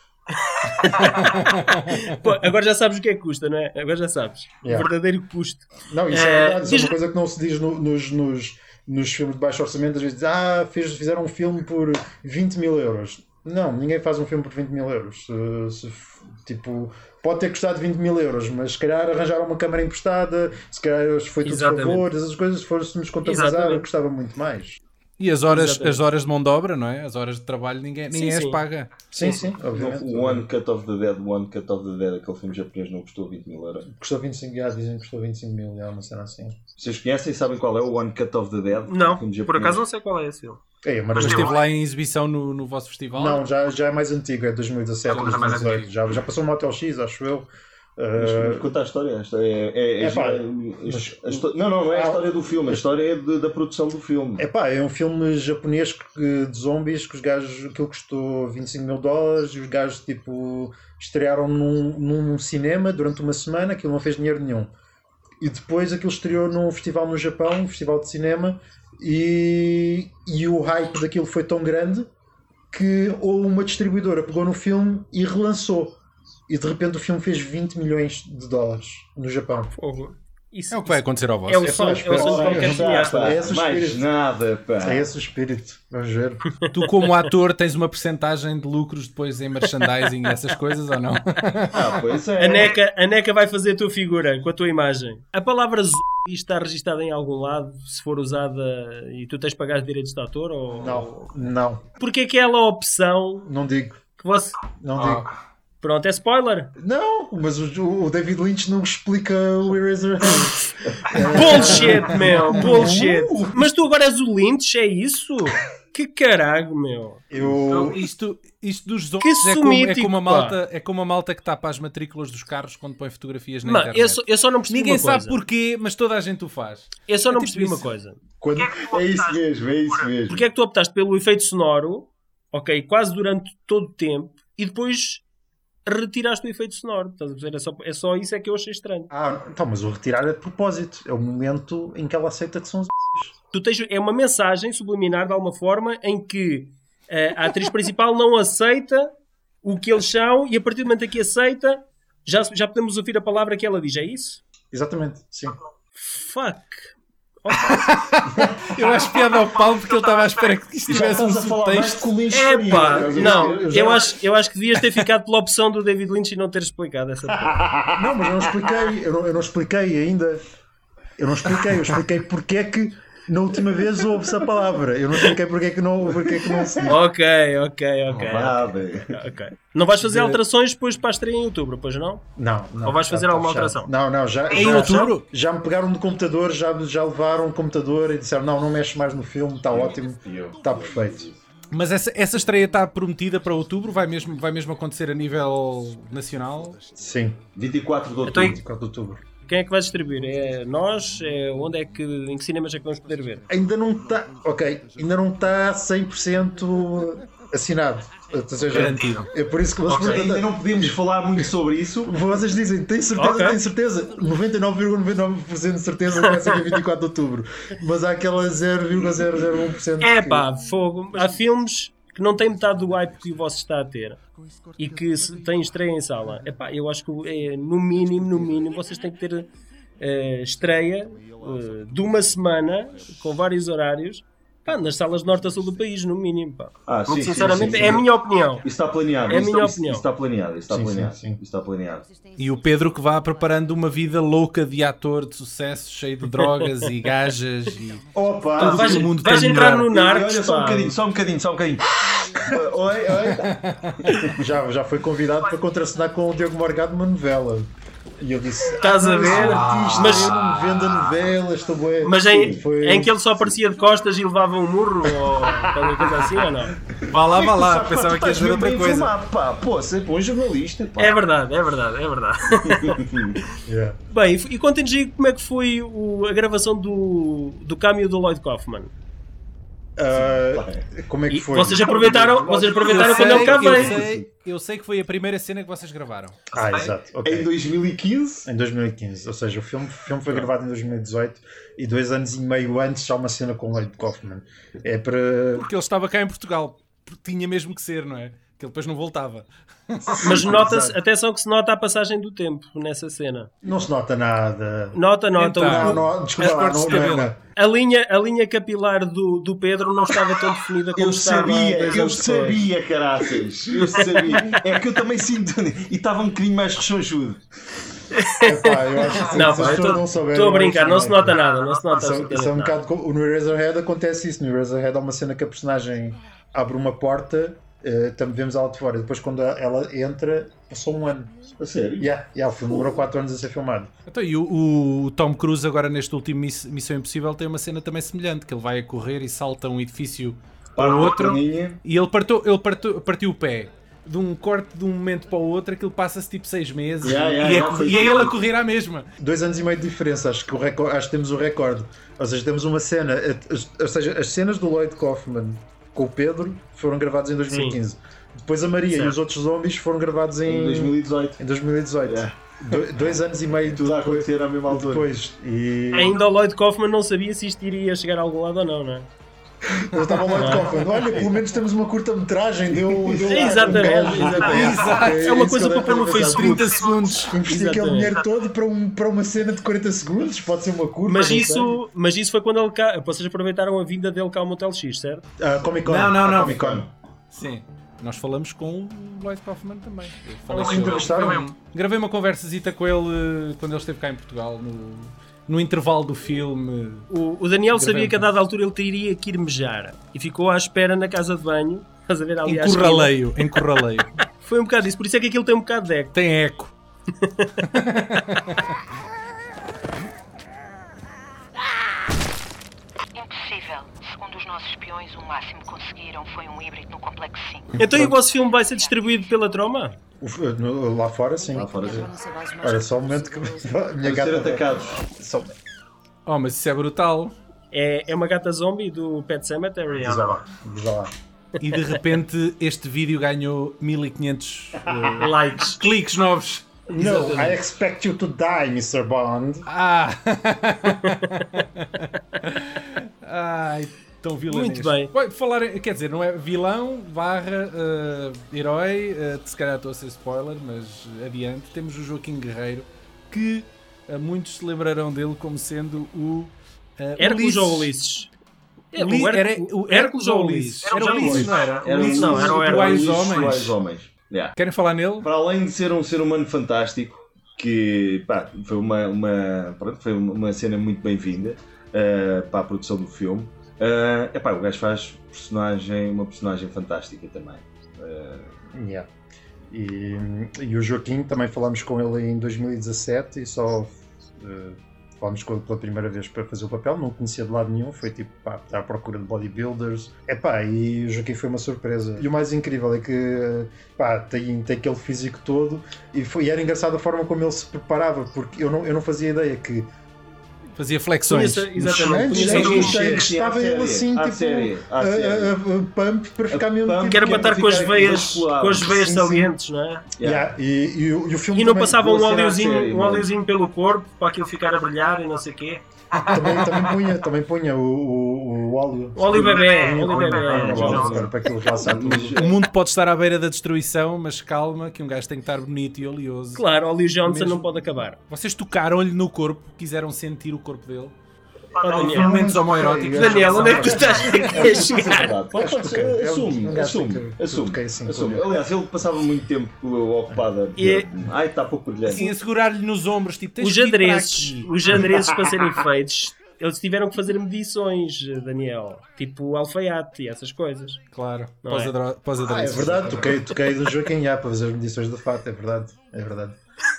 Pô, agora já sabes o que é que custa, não é? Agora já sabes. Yeah. O verdadeiro custo. Não, isso é, Eh, verdade, isso é diz- uma coisa que não se diz no- nos, nos, nos filmes de baixo orçamento. Às vezes diz, ah, fez, fizeram um filme por vinte mil euros. Não, ninguém faz um filme por vinte mil euros. Se, se, tipo, pode ter custado vinte mil euros, mas se calhar arranjaram uma câmara emprestada, se calhar foi tudo Exatamente. favor, essas coisas, se fôssemos contabilizar, Exatamente. custava muito mais. E as horas, Exatamente. as horas de mão de obra, não é? As horas de trabalho ninguém, ninguém as sim. paga. Sim, sim, obviamente. O One Cut of the Dead, One Cut of the Dead, aquele filme japonês não custou vinte mil euros. Custou vinte e cinco, já dizem que custou vinte e cinco mil, já, uma cena assim. Vocês conhecem e sabem qual é o One Cut of the Dead? Não, Filme por japonês. acaso não sei qual é esse filme. É, mas Mas já- esteve lá em exibição no, no vosso festival? Não, já, já é mais antigo, é dois mil e dezassete, Já é mais dois mil e dezoito. antigo. Já, já passou no Hotel X, acho eu. Mas, Uh, mas conta a história. A história é, é, é, É, pá, é- mas- a histó- não, não, não é a Ah, história do filme, a história é de- da produção do filme. É pá, é um filme japonês que- de zombies que os gajos, aquilo custou vinte e cinco mil dólares e os gajos tipo estrearam num, num cinema durante uma semana, aquilo não fez dinheiro nenhum. E depois aquilo estreou num festival no Japão, um festival de cinema, e, e o hype daquilo foi tão grande que uma distribuidora pegou no filme e relançou. E de repente o filme fez vinte milhões de dólares no Japão. Fogo. Isso, É o que vai acontecer ao vosso. É o É, sonho, pá, é o sonho de espera, qualquer é, cineasta. pá. É esse o Mais espírito. nada, pá. É esse o espírito. Vamos ver. Tu, como ator, tens uma percentagem de lucros depois em merchandising e essas coisas ou não? Ah, pois é. A NECA, a NECA vai fazer a tua figura com a tua imagem. A palavra z está registada em algum lado, se for usada e tu tens de pagar os direitos de autor? Ou... Não, não, Porque aquela opção não digo. que você... Não Ah. digo. Pronto, é spoiler. Não, mas o, o David Lynch não explica o Eraserhead. Bullshit, meu. Bullshit. Mas tu agora és o Lynch, é isso? Que caralho, meu. Eu. Isto, isto dos Que zombies é como, é, sumítico, como a pá. malta, é como a malta que tapa as matrículas dos carros quando põe fotografias na Mano, internet. eu só, eu só não percebi Ninguém uma coisa. sabe porquê, mas toda a gente o faz. Eu só não É tipo percebi uma isso. coisa. Quando... É isso mesmo, é isso mesmo. Porque é que tu optaste pelo efeito sonoro, ok, quase durante todo o tempo, e depois retiraste o efeito sonoro? Estás a perceber? É só, é só isso é que eu achei estranho. Ah, então, mas o retirar é de propósito. É o momento em que ela aceita que são os. Tu tens, é uma mensagem subliminar de alguma forma em que eh, a atriz principal não aceita o que eles são e a partir do momento em que aceita já, já podemos ouvir a palavra que ela diz, é isso? Exatamente, sim. Fuck. Eu acho piada ao Paulo porque ele estava à espera que isto Já tivesse um estás a falar mais subtexto. que o Lynch É pá, faria. não, eu já- eu acho, eu acho que devias ter ficado pela opção do David Lynch e não ter explicado essa parte. Não, mas eu não expliquei. Eu não, eu não expliquei ainda. Eu não expliquei. Eu expliquei porque é que na última vez ouve-se a palavra. Eu não expliquei porque é que não, porque é que não se. Ok, ok, ok. Roubada. ok. Não vais fazer alterações depois para a estreia em outubro, pois não? Não, não. Ou vais já fazer está alguma fechado. alteração? Não, não, já. Em já, outubro? Já, já me pegaram no computador, já, já levaram o computador e disseram: não, não mexe mais no filme, está ótimo, está perfeito. Mas essa, essa estreia está prometida para outubro? Vai mesmo, vai mesmo acontecer a nível nacional? Sim, vinte e quatro de Então, outubro. vinte e quatro de outubro. Quem é que vai distribuir? É nós? É onde é que, em que cinemas é que vamos poder ver? Ainda não está, ok, ainda não está cem por cento assinado. Ou seja, Garantido. é por isso que vocês, Ok, perguntam- ainda não podemos falar muito sobre isso. vocês dizem: tem certeza, Ok. tem certeza, noventa e nove vírgula noventa e nove por cento de certeza que vai ser dia vinte e quatro de outubro, mas há aquela zero vírgula zero zero um por cento É que- pá, fogo. Há filmes que não têm metade do hype que o vosso está a ter e que se têm estreia em sala. É pá, eu acho que é, no mínimo, no mínimo, vocês têm que ter eh, estreia eh, de uma semana com vários horários. Pá, nas salas de norte a sul do país, no mínimo. Pá. Ah, sim, Muito sim, sinceramente, sim, sim. é a minha opinião. Isso está planeado. É a isso minha está, opinião. Isso está planeado. Isso está Sim, sim, planeado. sim. Isso está planeado. E o Pedro que vá preparando uma vida louca de ator de sucesso, cheio de drogas e gajas e Opa! tudo Vais, que o mundo vais tem de entrar melhor. no Narcos, Olha, só um pá. bocadinho, só um bocadinho, só um bocadinho. Oi, oi. Já, já foi convidado para contracenar com o Diogo Morgado numa novela. E eu disse: Estás a ver? artista, Mas- eu não vendo a novela, estou bué. Mas em, Foi- em que ele só aparecia de costas e levava um murro ou qualquer coisa assim ou não? Vá lá, vá lá, Pá, pensava tu que ia estás dizer mesmo outra bem coisa. informado, pá. Pô, você é bom jornalista, pá. É verdade, é verdade, é verdade. Yeah. Bem, e, e contem-nos aí como é que foi o- a gravação do, do cameo do Lloyd Kaufman. Uh, como é que E foi? vocês aproveitaram, vocês aproveitaram Eu quando sei, ele cá eu veio. sei, eu sei que foi a primeira cena que vocês gravaram. Ah, exato. ok. Em dois mil e quinze? Em dois mil e quinze, ou seja, o filme, o filme foi gravado em dois mil e dezoito e dois anos e meio antes há uma cena com o Lloyd Kaufman. É para. Porque ele estava cá em Portugal. Porque tinha mesmo que ser, não é? Que ele depois não voltava. Mas nota-se, Exato. atenção que se nota a passagem do tempo nessa cena. Não se nota nada. Nota, nota. Então, o- Não, não, desculpa As lá, cortes não, de não, cabelo. não. a, linha, a linha capilar do, do Pedro não estava tão definida como Eu estava sabia, dois eu anos depois. sabia, caraças. Eu sabia. É que eu também sinto. E estava um bocadinho mais rechonchudo. Epá, eu acho que Não, se as pá, eu pessoas tô- não souberem, estou a eu brincar, acho não que se nota nada, não se nota Isso, é- isso é um absolutamente nada. bocado como- no Eraserhead acontece isso. No Eraserhead há uma cena que a personagem abre uma porta, eh, também vemos ela de fora. Depois, quando ela entra, passou um ano. A sério? Yeah, yeah, o filme demorou quatro anos a ser filmado. Então, e o, o Tom Cruise agora neste último Miss- Missão Impossível tem uma cena também semelhante, que ele vai a correr e salta um edifício para o outro Perninha. e ele, partou, ele partou, partiu o pé. De um corte de um momento para o outro, aquilo passa-se tipo seis meses Yeah, yeah, e, é, yeah, foi e é isso. ele a correr à mesma. Dois anos e meio de diferença, acho que, o recorde, acho que temos o recorde. Ou seja, temos uma cena, eh, as- ou seja, as cenas do Lloyd Kaufman com o Pedro foram gravadas em dois mil e quinze. Depois a Maria Certo. e os outros zombies foram gravados em, Em dois mil e dezoito. em dois mil e dezoito. Yeah. Do- dois anos e meio Tudo a depois. acontecer à mesma altura. depois. E Ainda o Lloyd Kaufman não sabia se isto iria chegar a algum lado ou não, não é? eu estava o Lloyd Kaufman. Olha, pelo menos temos uma curta-metragem. Deu, deu lá Exatamente, um gajo. exatamente. Exato. É uma isso coisa que eu para pôr no estava a pensar. Facebook. trinta segundos. Investi aquele Exatamente. dinheiro todo para, um, para uma cena de quarenta segundos. Pode ser uma curta. Mas não isso, mas isso foi quando ele cá. Vocês aproveitaram a vinda dele cá ao Motel X, certo? sei. Ah, Comic Con. Não, não, Ah, não. Comic Con. Sim. Nós falamos com o Lloyd Kaufman também. Eu falei Vocês com ele. entrevistaram? Gravei uma conversazita com ele eh, quando ele esteve cá em Portugal, no, no intervalo do filme. O, o Daniel sabia Gravamos. que a dada altura ele teria que ir mejar e ficou à espera na casa de banho. Estás a ver ali à esquina. Encurraleio, encurraleio. Foi um bocado isso, por isso é que aquilo tem um bocado de eco. Tem eco. Impossível. Segundo os nossos espiões, o máximo que conseguiram foi um híbrido no Complexo cinco. Então e o vosso filme vai ser distribuído pela Troma? O- no- Lá fora, sim. Lá fora, sim. Olha, só um momento que a minha Vamos ser gata. atacados. Só... Oh, mas isso é brutal. É, é uma gata zombie do Pet Sematary. Diz lá, diz lá. E de repente este vídeo ganhou mil e quinhentos eh, Likes. cliques novos. No, I expect you to die, mister Bond. Ah! Ai, tão vilão. Muito bem. Falar, em- quer dizer, não é vilão barra eh, herói, eh, se calhar estou a ser spoiler, mas adiante. Temos o Joaquim Guerreiro, que eh, muitos se lembrarão dele como sendo o eh, Hércules Ulisses. ou Ulisses? É, Uli- o Her- era o Hércules ou Ulisses? Era o Ulisses, não era? Era Ulisses, não, era o do Hércules. Wise Ulisses do Homens. Wise Homens. Yeah. Querem falar nele? Para além de ser um ser humano fantástico, que pá, foi, uma, uma, pronto, foi uma cena muito bem-vinda uh, para a produção do filme, uh, epá, o gajo faz personagem, uma personagem fantástica também. Uh, Yeah. E, e o Joaquim, também falámos com ele em dois mil e dezassete e só uh, falámos com ele pela primeira vez para fazer o papel, não o conhecia de lado nenhum, foi tipo, pá, está à procura de bodybuilders. Epá, e o Joaquim foi uma surpresa. E o mais incrível é que pá, tem, tem aquele físico todo e, foi, e era engraçado a forma como ele se preparava, porque eu não, eu não fazia ideia que Fazia flexões. Conheça- exatamente. antes Conheça- dos sim, tanques sim, estava à ele série, assim, à tipo, série, à a, série. a- a pump para ficar mesmo pump. tipo, Que era para estar com as Ficar veias, vasculado. com as veias Sim, salientes, não é? Yeah. Yeah, e, e o, e o filme E não também- passava um boa cena à óleozinho, série, um mano. óleozinho pelo corpo para aquilo ficar a brilhar e não sei o quê. também, também punha, também punha o, o, o óleo. O óleo bebê, Punha, óleo punha, bebé. punha o óleo, Não. cara, para aquilo passar tudo. Mas, O mundo pode estar à beira da destruição, mas calma, que um gajo tem que estar bonito e oleoso. Claro, o óleo Johnson Mesmo- não pode acabar. Vocês tocaram-lhe no corpo, quiseram sentir o corpo dele. Oh, Daniel, Momentos homoeróticos. Daniel, onde é que tu estás a é chegar? verdade. Pode, pode ser, É um- assume, um gajo assume, que- que assume, toquei assim, assume. com ele. Aliás, ele passava muito tempo ocupado a E- ai, está pouco brilhante. Assim, a segurar-lhe nos ombros, tipo, tens Os que ir para adereços, aqui. os adereços para serem feitos, eles tiveram que fazer medições, Daniel. Tipo alfaiate e essas coisas. Claro, Não pós é? adro- pós Ah, é adereços. verdade, toquei, toquei do Joaquim já para fazer as medições do fato, é verdade, é verdade.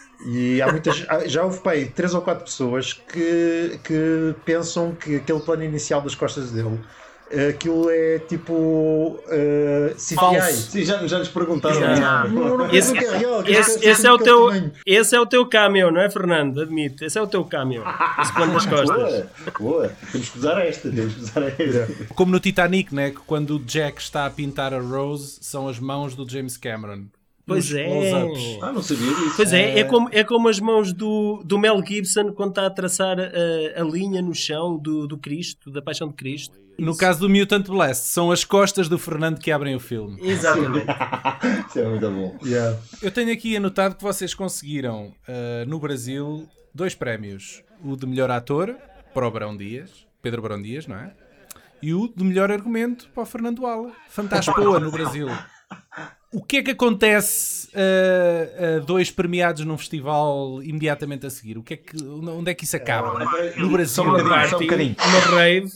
E há muitas, há- já houve pai, três ou quatro pessoas que, que pensam que aquele plano inicial das costas dele aquilo é tipo uh, C G I. Sim, já, já nos perguntaram. Já. Não, não Esse- penso que é real, que Esse, é esse é o aquele teu, tamanho. esse é o teu cameo, não é, Fernando? Admito. Esse é o teu cameo. Esse plano das costas. Boa, boa. Temos que usar esta. Temos que usar esta. Como no Titanic, né? Que quando o Jack está a pintar a Rose, são as mãos do James Cameron. Pois Nos é. close-ups. Ah, não sabia disso. Pois é, é como, é como as mãos do, do Mel Gibson quando está a traçar a, a linha no chão do, do Cristo, da Paixão de Cristo. No caso do Mutant Blast, são as costas do Fernando que abrem o filme. Exatamente. Isso é muito bom. Yeah. Eu tenho aqui anotado que vocês conseguiram, uh, no Brasil, dois prémios. O de melhor ator, para o Brão Dias, Pedro Brão Dias, não é? E o de melhor argumento, para o Fernando Ala. Fantaspoa, no Brasil. O que é que acontece a uh, uh, dois premiados num festival imediatamente a seguir? O que é que, onde é que isso acaba? No Brasil. Só um bocadinho, só um Party, bocadinho. uma rave.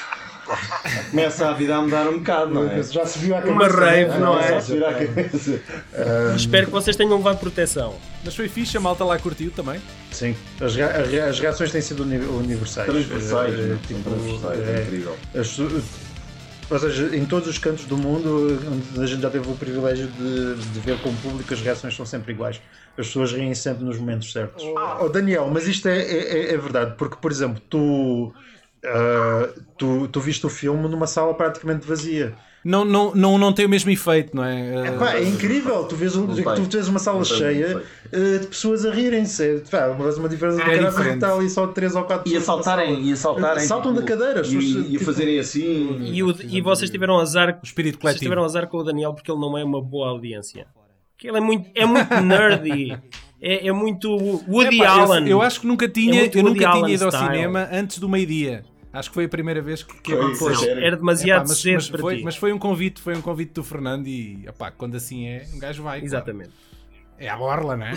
Começa a vida a mudar um bocado, não é? Já se viu à Uma cabeça, rave, né? não Começa é? a subir à cabeça. Espero que vocês tenham levado proteção. Mas foi fixe, a malta lá curtiu também. Sim, as, rea- as rea- as reações têm sido uni- universais. Transversais, Eh, né? tipo, São transversais, é, é incrível. as- ou seja, em todos os cantos do mundo, onde a gente já teve o privilégio de, de ver com o público, as reações são sempre iguais. As pessoas riem sempre nos momentos certos. Oh, Daniel, mas isto é, é, é verdade, porque, por exemplo, tu, ah, tu, tu viste o filme numa sala praticamente vazia. Não, não, não, não tem o mesmo efeito, não é? Uh, Pá, é incrível, tu vês, um- Não tem. tu vês uma sala Não tem, cheia não eh, de pessoas a rirem-se. Pá, mas uma diferença de É caralho diferente. está ali só três ou quatro E a pessoas na saltarem, sala. e a saltarem. Saltam tipo, da cadeira, as E, pessoas, e a tipo- fazerem assim. E, o- e vocês tiveram azar, o espírito vocês coletivo. tiveram azar com o Daniel porque ele não é uma boa audiência. Porque ele é muito, é muito nerdy. É, é muito Woody Epá, eu- Allen. Eu, acho que nunca tinha, É muito eu Woody nunca tinha Allen ido ao style. cinema antes do meio-dia. Acho que foi a primeira vez que, que Foi, aconteceu. Pois, sério? era demasiado Epá, mas, cedo mas para foi, ti. mas foi um convite, foi um convite do Fernando e epá, quando assim é, um gajo vai. claro. Exatamente. É a borla, não é?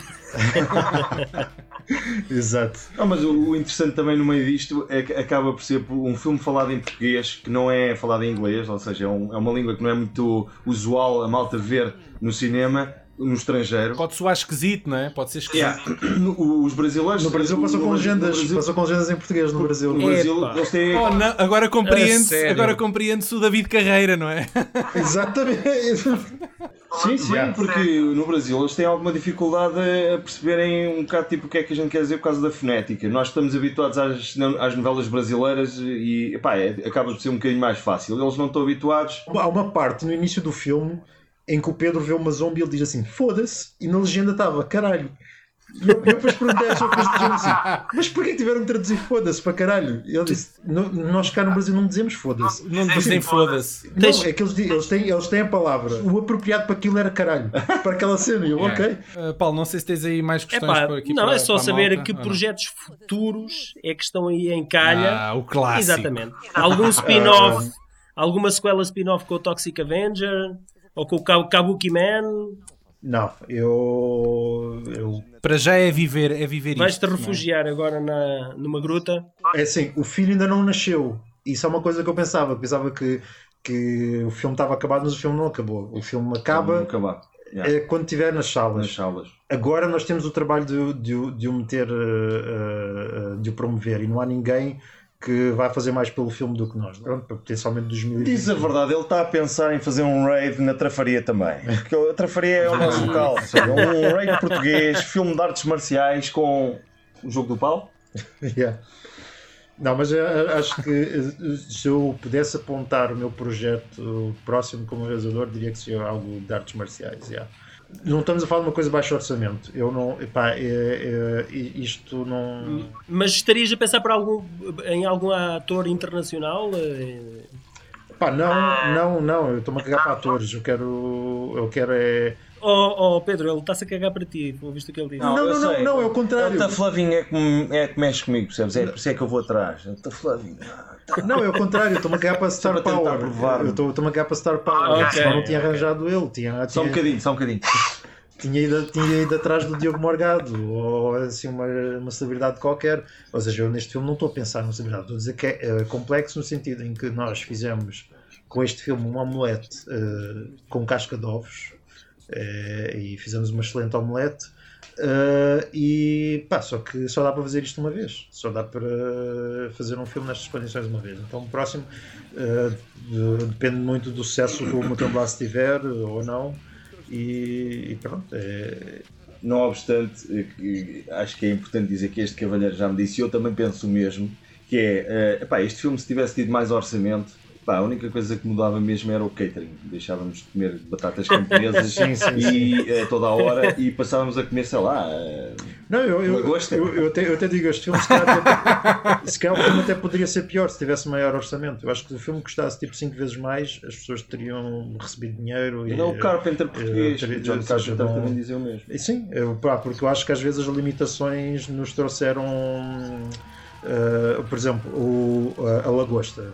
Exato. Não, mas o, o interessante também no meio disto é que acaba por ser um filme falado em português que não é falado em inglês, ou seja, é, um- é uma língua que não é muito usual a malta ver no cinema, no estrangeiro. Pode soar esquisito, não é? Pode ser esquisito. Yeah. No- Os brasileiros. No Brasil passou com no legendas, Brasil- passou com legendas em português no Brasil. No Brasil, Epá. eles têm. Oh, não, agora A compreende-se sério? agora compreende-se o David Carreira, não é? Exatamente. Sim, sim, Yeah. porque no Brasil eles têm alguma dificuldade a perceberem um bocado tipo o que é que a gente quer dizer por causa da fonética. Nós estamos habituados às, às novelas brasileiras e epá, é, acaba por ser um bocadinho mais fácil. Eles não estão habituados. Há uma parte no início do filme em que o Pedro vê uma zombie e ele diz assim, foda-se, e na legenda estava, caralho. E eu, eu depois perguntei às pessoas que diziam assim, mas porquê que tiveram que traduzir foda-se para caralho? E ele disse, "No- nós cá no Brasil não dizemos foda-se. Não dizem foda-se. Não, é que eles, di- eles, têm, eles têm a palavra. O apropriado para aquilo era caralho. Para aquela cena. E eu, ok. Uh, Paulo, não sei se tens aí mais questões Epá, por aqui não, para, é só para a saber malta, que ou não? projetos futuros é que estão aí em calha. Ah, o clássico. Exatamente. Algum spin-off, alguma sequela spin-off com o Toxic Avenger ou com o Kab- Kabuki Man. Não, eu... eu Para já é viver, é viver Vais-te isto, não é? refugiar agora na, numa gruta. É assim, o filho ainda não nasceu. Isso é uma coisa que eu pensava. Pensava que, que o filme estava acabado, mas o filme não acabou. O filme acaba Vão acabar. Yeah. é, quando estiver nas salas. Nas salas. Agora nós temos o trabalho de, o- de, o- de o meter, uh, uh, uh, de o promover. E não há ninguém que vai fazer mais pelo filme do que nós. Pronto, potencialmente dois mil e vinte. Diz a verdade, ele está a pensar em fazer um raid na Trafaria também. Porque a Trafaria é o nosso local. Um raid português, filme de artes marciais com O jogo do pau? Yeah. Não, mas uh, acho que uh, se eu pudesse apontar o meu projeto próximo como realizador, diria que seria algo de artes marciais. Yeah. Não estamos a falar de uma coisa de baixo orçamento. Eu não, epá, é, é, isto não. Mas estarias a pensar para algum, em algum ator internacional? Eh, Pá, não, não, não. Eu estou-me a cagar para atores. Eu quero, eu quero é. Oh, oh Pedro, ele está-se a cagar para ti. Ouviste o que ele disse? Não, não, eu não, sei. não, é o contrário. O Taflavinho é que, me- é que mexe comigo, percebes? É por isso é que eu vou atrás. O Taflavinho. Não, é o contrário, eu estou-me a cagar para Star Para tentar Power. provar-me. Eu estou- estou-me a cagar para Star Power. Ah, ok. Senão não tinha arranjado ele. Tinha, Só um tinha, bocadinho, só um bocadinho. tinha, ido, tinha ido atrás do Diogo Morgado ou assim uma, uma celebridade qualquer. Ou seja, eu neste filme não estou a pensar numa celebridade. Estou a dizer que é eh, complexo no sentido em que nós fizemos com este filme um omelete eh, com casca de ovos eh, e fizemos uma excelente omelete. Uh, e pá, só que só dá para fazer isto uma vez, só dá para fazer um filme nestas condições uma vez. Então o próximo uh, depende muito do sucesso que o Motel Blast tiver ou não, e, e pronto. É... Não obstante, acho que é importante dizer que este cavalheiro já me disse, e eu também penso o mesmo, que é, uh, epá, este filme, se tivesse tido mais orçamento, pá, a única coisa que mudava mesmo era o catering. Deixávamos de comer batatas camponesas sim, sim, e, uh, toda a hora e passávamos a comer, sei lá, uh, não, eu, eu, eu, eu, até, eu até digo, este filme se calhar, até, se calhar o filme até poderia ser pior se tivesse maior orçamento. Eu acho que se o filme custasse tipo cinco vezes mais, as pessoas teriam recebido dinheiro. E não o Carpenter português, o John Carpenter não... também dizia o mesmo. E sim, eu, pá, porque eu acho que às vezes as limitações nos trouxeram, uh, por exemplo, o, a, a lagosta.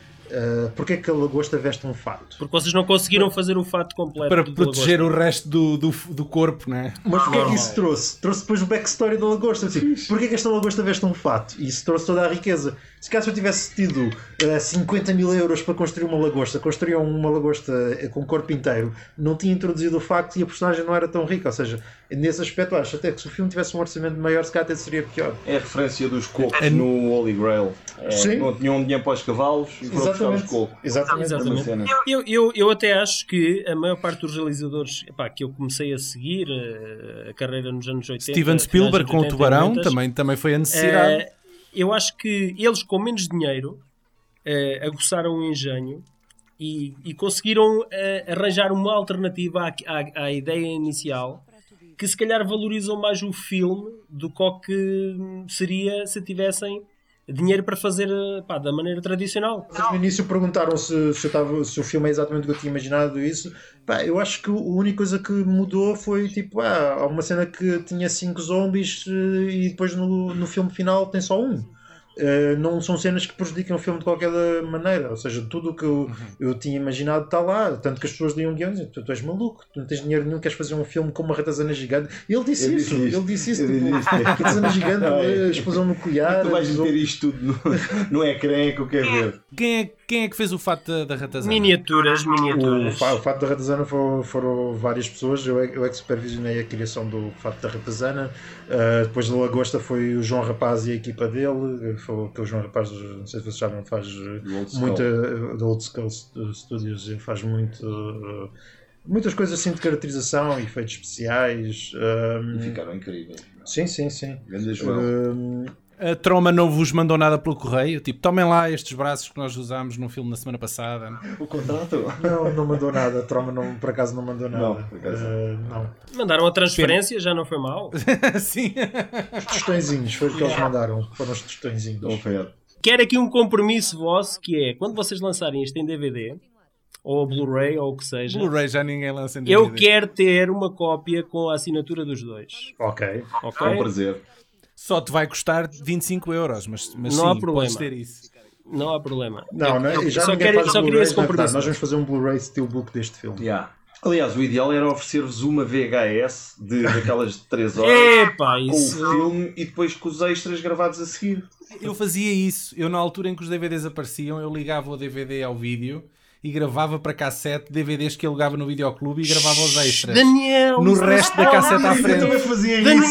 Uh, Porquê é que a lagosta veste um fato? Porque vocês não conseguiram fazer o fato completo para proteger o resto do, do, do corpo, não é? Mas porquê é que isso trouxe? Trouxe depois o backstory da lagosta. Assim, porquê é que esta lagosta veste um fato? E isso trouxe toda a riqueza. Se caso eu tivesse tido uh, cinquenta mil euros para construir uma lagosta, construíam uma lagosta com o corpo inteiro, não tinha introduzido o facto e a personagem não era tão rica. Ou seja, nesse aspecto acho até que se o filme tivesse um orçamento maior, se calhar até seria pior. É a referência dos cocos é. no Holy Grail. É, Sim. Não tinham dinheiro para os cavalos e foram buscar os cocos. Exatamente. Exatamente. Eu, eu, eu até acho que a maior parte dos realizadores, epá, que eu comecei a seguir a, a carreira nos anos oitenta, Steven Spielberg com o Tubarão também, também foi a necessidade. Uh, eu acho que eles com menos dinheiro uh, aguçaram o engenho e, e conseguiram uh, arranjar uma alternativa à, à, à ideia inicial, que se calhar valorizam mais o filme do que seria se tivessem dinheiro para fazer, pá, da maneira tradicional. No início perguntaram se, se, eu tava, se o filme é exatamente o que eu tinha imaginado isso. Pá, eu acho que a única coisa que mudou foi tipo, ah, há uma cena que tinha cinco zombies e depois no, no filme final tem só um. Uh, não são cenas que prejudicam o filme de qualquer maneira, ou seja, tudo o que eu, uhum. eu tinha imaginado está lá, tanto que as pessoas liam guiões, tu, tu és maluco, tu não tens dinheiro nenhum, queres fazer um filme com uma ratazana gigante. Ele disse eu isso, ele disse isso, tipo, ratazana gigante, a explosão nuclear. Tu vais meter isto tudo no, no ecrã que eu quero ver. Quem é, quem é que fez o fato da, da ratazana? Miniaturas, miniaturas. O, o fato da ratazana foram, foram várias pessoas, eu, eu é que supervisionei a criação do fato da ratazana. Uh, depois da lagosta foi o João Rapaz e a equipa dele, foi que o João Rapaz, não sei se vocês sabem, faz muita do Old Skull Studios, faz muito uh, muitas coisas assim de caracterização e efeitos especiais. Um, e ficaram incríveis. Sim, sim, sim. Grande João. Um, A Troma não vos mandou nada pelo correio? Tipo, tomem lá estes braços que nós usámos no filme na semana passada. O contrato? Não, não mandou nada. A Troma não, por acaso não mandou nada. Não, por acaso. Uh, não. Mandaram a transferência, Pena. Já não foi mal. Sim. Os tostõezinhos, foi o que eles mandaram. Foram os tostõezinhos. Quero aqui um compromisso vosso, que é, quando vocês lançarem isto em D V D, ou Blu-ray, ou o que seja, Blu-ray já ninguém lança em D V D. Eu quero ter uma cópia com a assinatura dos dois. Ok. Ok? É um prazer. Só te vai custar vinte e cinco euros, mas, mas não sim, há problema. podes ter isso. Não há problema. Não, não, eu, já só ninguém quero, faz só queria esse compromisso. Nós vamos fazer um Blu-ray Steelbook deste filme. Yeah. Aliás, o ideal era oferecer-vos uma V H S de, daquelas de três horas Epa, com isso... o filme e depois com os extras gravados a seguir. Eu fazia isso. Eu, na altura em que os D V Ds apareciam, eu ligava o D V D ao vídeo e gravava para cassete D V Ds que alugava no videoclube e gravava os extras. Daniel, no resto da cassete à frente. Eu também fazia Daniel.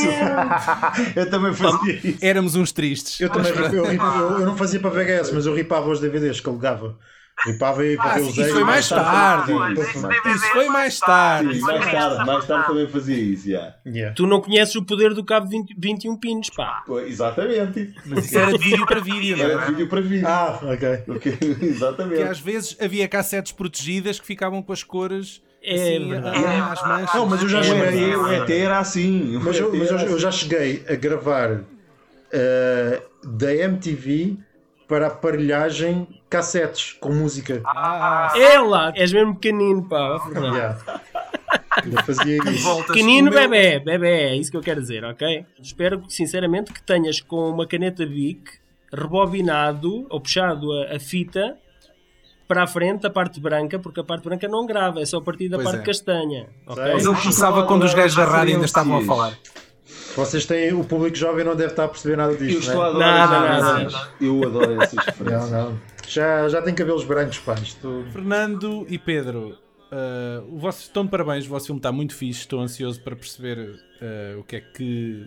isso. Eu também fazia isso. Éramos uns tristes. Eu também eu, eu, eu não fazia para V H S, mas eu ripava os D V Ds que alugava. Ripava e para ah, ver os Isso foi mais tarde. Isso foi mais tarde. Sim, mais tarde. Mais tarde também fazia isso. Yeah. Yeah. Tu não conheces o poder do cabo vinte, vinte e um pinos, pá. Pô, exatamente. Mas isso era de vídeo para vídeo, não Era é? de vídeo para vídeo. Ah, ok. okay. Exatamente. Que às vezes havia cassetes protegidas que ficavam com as cores É assim, verdade. ah, às manchas. Não, mas eu já O cheguei, E T, o E T era assim. mas eu, mas eu, eu já cheguei a gravar uh, da M T V para aparelhagem cassetes com música. Ah, É lá, és mesmo pequenino, pá. Fernando. Yeah. Eu fazia isso. Pequenino bebê, bebê, é isso que eu quero dizer, ok? Espero sinceramente que tenhas com uma caneta Bic rebobinado ou puxado a, a fita para a frente, a parte branca, porque a parte branca não grava, é só a partir da Pois parte é. castanha. Ok? mas eu começava quando os gajos da rádio ainda estavam a falar. Vocês têm, o público jovem não deve estar a perceber nada Eu disto, estou a não é? adorar Nada, essas nada. referências. Eu adoro essas Não, referências. não. Já, já tem cabelos brancos, pá. Isto... Fernando e Pedro, uh, o vosso, estão de parabéns, o vosso filme está muito fixe. Estou ansioso para perceber uh, o que é que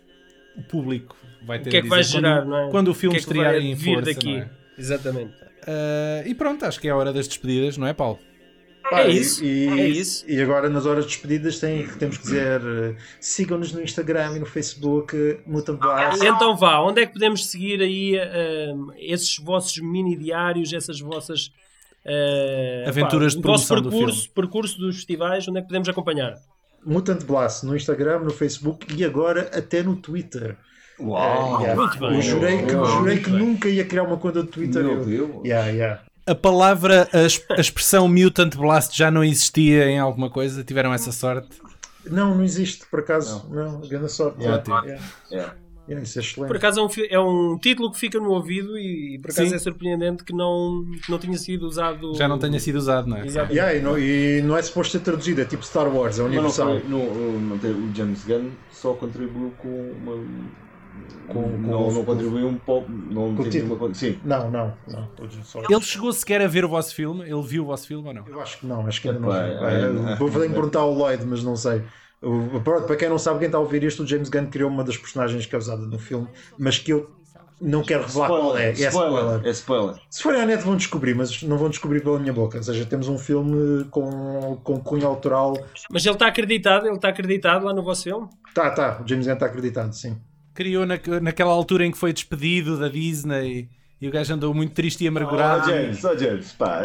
o público vai ter o que é que a vai dizer gerar, quando, não é? quando o filme o que é que estrear vai em vir força. daqui. Não é? Exatamente. Uh, e pronto, acho que é a hora das despedidas, não é, Paulo? Pá, É isso, E, é isso. E agora, nas horas de despedidas, tem, temos que dizer: uh, sigam-nos no Instagram e no Facebook, uh, Mutant Blast. Então vá, onde é que podemos seguir aí uh, esses vossos mini diários, essas vossas uh, aventuras pá, de o vosso promoção do percurso, filme. percurso dos festivais, onde é que podemos acompanhar? Mutant Blast no Instagram, no Facebook e agora até no Twitter. Uau! Uh, yeah. Muito bem. Eu jurei que, Uau, jurei muito que bem. nunca ia criar uma conta de Twitter. Meu Eu- Deus! Yeah, yeah. A palavra, a, es- a expressão Mutant Blast já não existia em alguma coisa? Tiveram essa sorte? Não, não existe, por acaso. Não, grande sorte. Yeah. Yeah, yeah. Yeah. Yeah, isso é excelente. Por acaso é um, fi- é um título que fica no ouvido e, por acaso Sim. é surpreendente que não, que não tinha sido usado. Já não tenha sido usado, não é? Exatamente. Yeah, e, não, e não é suposto ser traduzido, é tipo Star Wars, é Mas não universal. foi, no, no, o James Gunn só contribuiu com uma. Com- com- não, não contribuiu um pouco. Não com o teve título. uma, sim. Não, não, não. Só- Ele chegou sequer a ver o vosso filme? Ele viu o vosso filme ou não? Eu acho que não, acho que ainda não. Epá, É, é, vou é. tenho que perguntar ao Lloyd, mas não sei. O- pronto, para quem não sabe, quem está a ouvir isto, o James Gunn criou uma das personagens que é usada no filme, mas que eu não quero revelar qual é. É spoiler. spoiler. É spoiler. Se forem à net vão descobrir, mas não vão descobrir pela minha boca. Ou seja, temos um filme com, com cunho autoral. Mas ele está acreditado, ele está acreditado lá no vosso filme? Tá, tá, o James Gunn está acreditado, sim. Criou na, naquela altura em que foi despedido da Disney e o gajo andou muito triste e Oh, amargurado. James, oh, James, pá.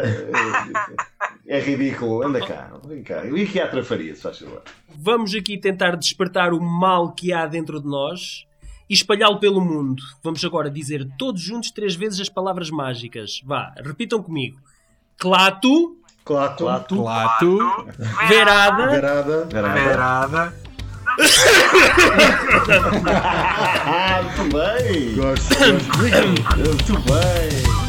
É, é ridículo. Anda cá, vem cá. E que há trafaria, se faz favor. Vamos aqui tentar despertar o mal que há dentro de nós e espalhá-lo pelo mundo. Vamos agora dizer todos juntos três vezes as palavras mágicas. Vá, repitam comigo. Clato, Clato, Clato. Clato, verada, Verada, Verada. Ah, muito bem! gosto, gosto. Muito bem!